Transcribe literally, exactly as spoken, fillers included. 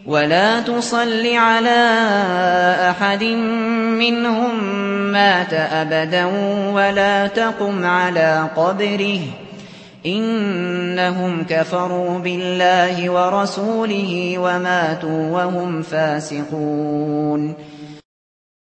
ولا تصل على أحد منهم مات أبدا ولا تقم على قبره إنهم كفروا بالله ورسوله وماتوا وهم فاسقون